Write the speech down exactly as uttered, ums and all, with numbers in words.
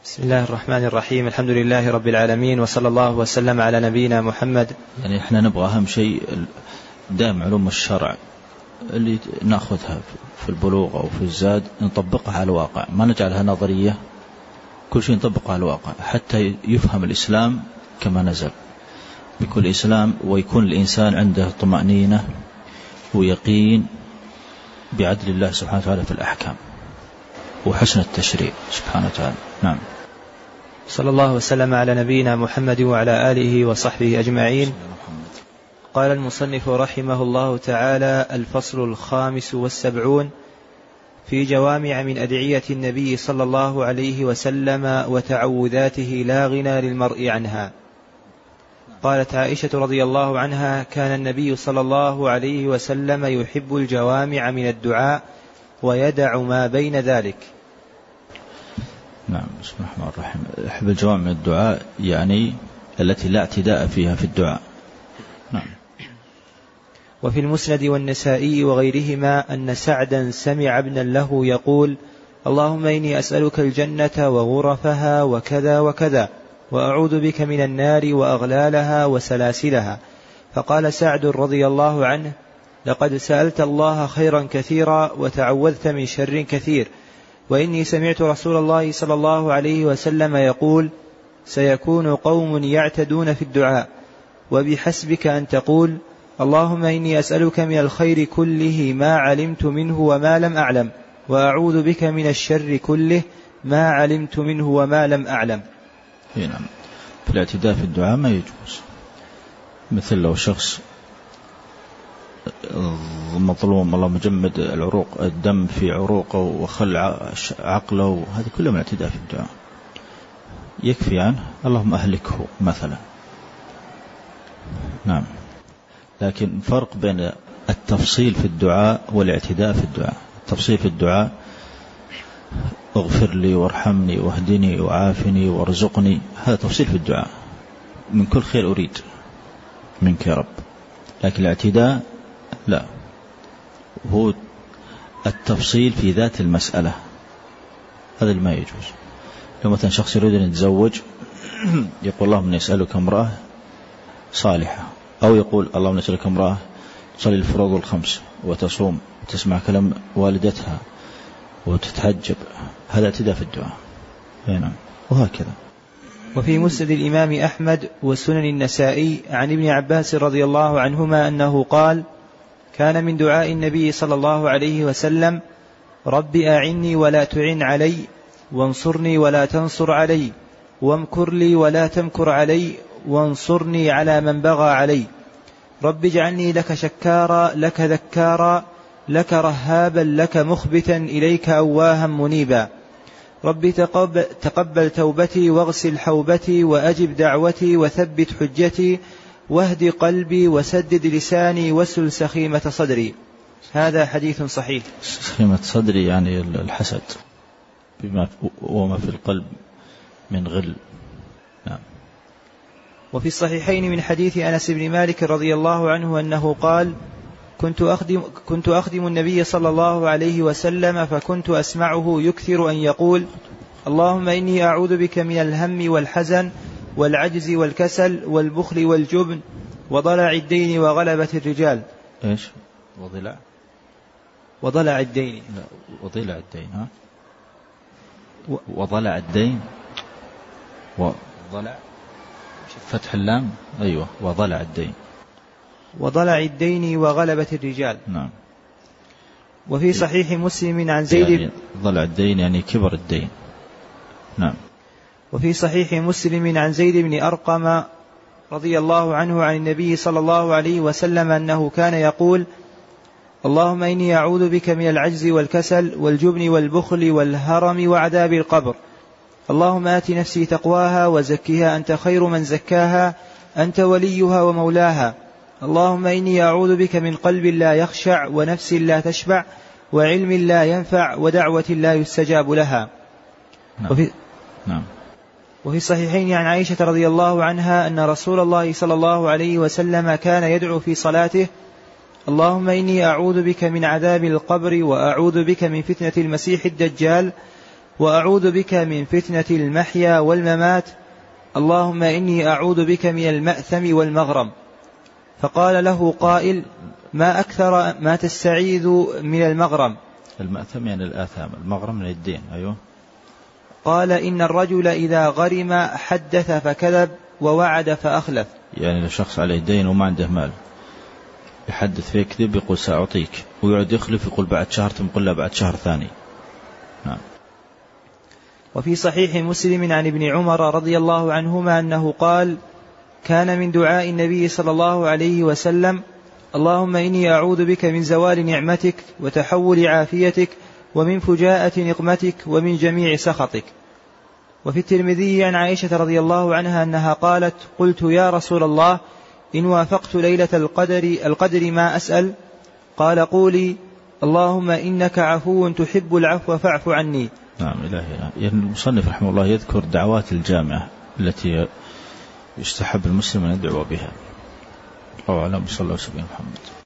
بسم الله الرحمن الرحيم. الحمد لله رب العالمين، وصلى الله وسلم على نبينا محمد. يعني احنا نبغى أهم شيء دائم علوم الشرع اللي نأخذها في البلوغ أو في الزاد نطبقها على الواقع، ما نجعلها نظرية، كل شيء نطبقها على الواقع حتى يفهم الإسلام كما نزل بكل إسلام، ويكون الإنسان عنده طمأنينة ويقين بعدل الله سبحانه وتعالى في الأحكام وحسن التشريع سبحانه وتعالى. نعم. صلى الله وسلم على نبينا محمد وعلى آله وصحبه أجمعين. قال المصنف رحمه الله تعالى: الفصل الخامس والسبعون في جوامع من أدعية النبي صلى الله عليه وسلم وتعوذاته لا غنى للمرء عنها. قالت عائشة رضي الله عنها: كان النبي صلى الله عليه وسلم يحب الجوامع من الدعاء ويدع ما بين ذلك. نعم. بسم الله الرحمن الرحيم. يحب الجوامع من الدعاء يعني التي لا اعتداء فيها في الدعاء. نعم. وفي المسند والنسائي وغيرهما أن سعدا سمع ابنا له يقول: اللهم إني أسألك الجنة وغرفها وكذا وكذا، وأعوذ بك من النار وأغلالها وسلاسلها. فقال سعد رضي الله عنه: لقد سألت الله خيرا كثيرا وتعوذت من شر كثير، وإني سمعت رسول الله صلى الله عليه وسلم يقول: سيكون قوم يعتدون في الدعاء، وبحسبك أن تقول: اللهم إني أسألك من الخير كله ما علمت منه وما لم أعلم، وأعوذ بك من الشر كله ما علمت منه وما لم أعلم. نعم. في الاعتداء في الدعاء ما يجوز، مثل لو شخص مظلوم الله مجمد العروق الدم في عروقه وخلع عقله، هذه كلها من الاعتداء في الدعاء، يكفي عنه اللهم أهلكه مثلا. نعم. لكن فرق بين التفصيل في الدعاء والاعتداء في الدعاء. التفصيل في الدعاء: اغفر لي وارحمني واهدني وعافني وارزقني، هذا تفصيل في الدعاء، من كل خير أريد منك يا رب. لكن الاعتداء لا، هو التفصيل في ذات المسألة، هذا اللي ما يجوز. لو مثلا شخص يريد أن يتزوج يقول اللهم إني أسألك امرأة صالحة، أو يقول اللهم إني أسألك امرأة تصلي الفروض الخمس وتصوم وتسمع كلام والدتها وتتحجب، هذا اعتداء في الدعاء. نعم. وهكذا. وفي مسند الإمام أحمد وسنن النسائي عن ابن عباس رضي الله عنهما أنه قال: كان من دعاء النبي صلى الله عليه وسلم: رب أعني ولا تعن علي، وانصرني ولا تنصر علي، وامكر لي ولا تمكر علي، وانصرني على من بغى علي. رب اجعلني لك شكارا لك ذكارا لك رهابا لك مخبتا إليك أواها منيبا. رب تقبل, تقبل توبتي واغسل حوبتي وأجب دعوتي وثبت حجتي واهد قلبي وسدد لساني واسل سخيمة صدري. هذا حديث صحيح. سخيمة صدري يعني الحسد بما وما في القلب من غل. نعم. وفي الصحيحين من حديث أنس بن مالك رضي الله عنه أنه قال: كنت أخدم, كنت أخدم النبي صلى الله عليه وسلم، فكنت أسمعه يكثر أن يقول: اللهم إني أعوذ بك من الهم والحزن والعجز والكسل والبخل والجبن وضلع الدين وغلبة الرجال. إيش؟ وضلع وضلع الدين. لا، وضلع الدين. ها؟ و... وضلع الدين. وضلع فتح اللام. أيوة. وضلع الدين. وضلع الدين وغلبة الرجال. نعم. وفي صحيح مسلم عن زيد يعني ضلع الدين يعني كبر الدين. نعم. وفي صحيح مسلم عن زيد بن أرقم رضي الله عنه عن النبي صلى الله عليه وسلم أنه كان يقول: اللهم إني أعوذ بك من العجز والكسل والجبن والبخل والهرم وعذاب القبر. اللهم آت نفسي تقواها وزكها أنت خير من زكاها أنت وليها ومولاها. اللهم إني أعوذ بك من قلب لا يخشع ونفس لا تشبع وعلم لا ينفع ودعوة لا يستجاب لها. نعم. وفي, نعم. وفي الصحيحين عن عائشة رضي الله عنها أن رسول الله صلى الله عليه وسلم كان يدعو في صلاته: اللهم إني أعوذ بك من عذاب القبر وأعوذ بك من فتنة المسيح الدجال وأعوذ بك من فتنة المحيا والممات، اللهم إني أعوذ بك من المأثم والمغرم. فقال له قائل: ما أكثر ما تستعيذ من المغرم؟ المأثم يعني الآثام، المغرم من الدين. أيوه. قال: إن الرجل إذا غرم حدث فكذب ووعد فأخلف. يعني لو شخص عليه دين وما عنده مال يحدث فيه كذب، يقول سأعطيك، ويعد يخلف، يقول بعد شهر، ثم يقول له بعد شهر ثاني. نعم. وفي صحيح مسلم عن ابن عمر رضي الله عنهما أنه قال: كان من دعاء النبي صلى الله عليه وسلم: اللهم إني أعوذ بك من زوال نعمتك وتحول عافيتك ومن فجاءة نقمتك ومن جميع سخطك. وفي الترمذي عن عائشة رضي الله عنها أنها قالت: قلت يا رسول الله إن وافقت ليلة القدر, القدر ما أسأل؟ قال: قولي اللهم إنك عفو تحب العفو فاعف عني. نعم. إلهي. يعني المصنف رحمه الله يذكر دعوات الجامعة التي يستحب المسلم أن يدعو بها. الله أعلم. صلى الله عليه وسلم محمد.